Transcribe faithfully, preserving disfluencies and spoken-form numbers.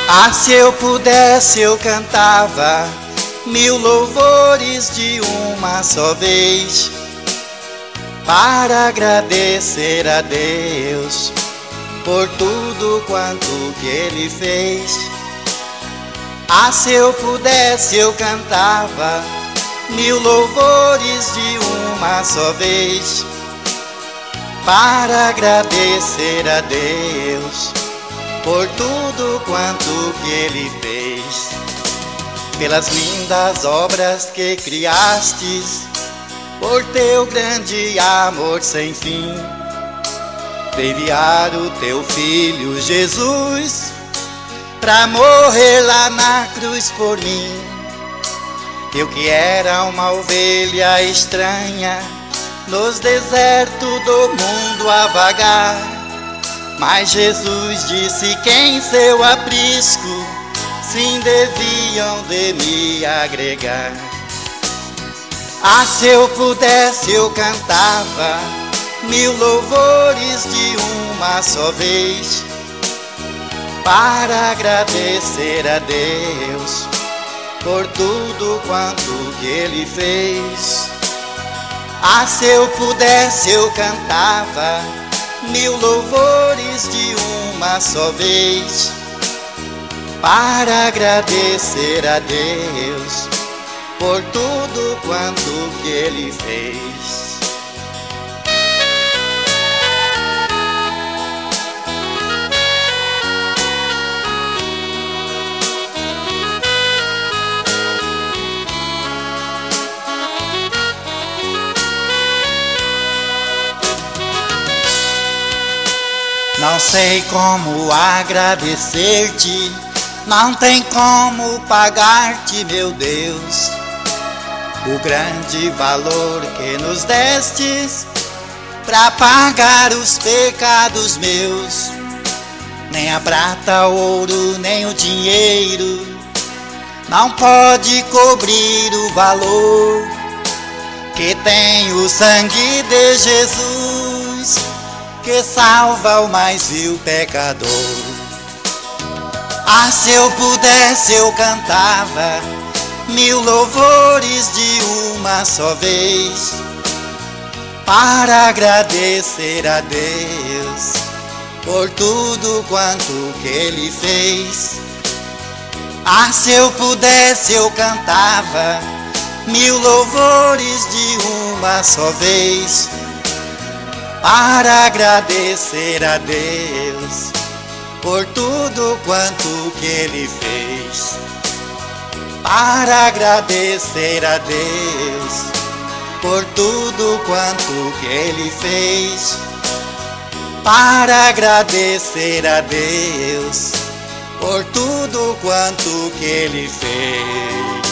Ah, se eu pudesse eu cantava mil louvores de uma só vez, para agradecer a Deus por tudo quanto que Ele fez. Ah, se eu pudesse eu cantava mil louvores de uma só vez, para agradecer a Deus por tudo quanto que Ele fez. Pelas lindas obras que criastes, por teu grande amor sem fim, enviar o teu Filho Jesus pra morrer lá na cruz por mim. Eu que era uma ovelha estranha nos desertos do mundo a vagar, mas Jesus disse que em seu aprisco sim deviam de me agregar. Ah, se eu pudesse eu cantava mil louvores de uma só vez, para agradecer a Deus por tudo quanto que Ele fez. Ah, se eu pudesse eu cantava mil louvores de uma só vez, para agradecer a Deus por tudo quanto que Ele fez. Não sei como agradecer-te, não tem como pagar-te, meu Deus, o grande valor que nos destes pra pagar os pecados meus. Nem a prata, o ouro, nem o dinheiro não pode cobrir o valor que tem o sangue de Jesus, que salva o mais vil pecador. Ah, se eu pudesse eu cantava mil louvores de uma só vez, para agradecer a Deus por tudo quanto que Ele fez. Ah, se eu pudesse eu cantava mil louvores de uma só vez, para agradecer a Deus por tudo quanto que Ele fez. Para agradecer a Deus por tudo quanto que Ele fez. Para agradecer a Deus por tudo quanto que Ele fez.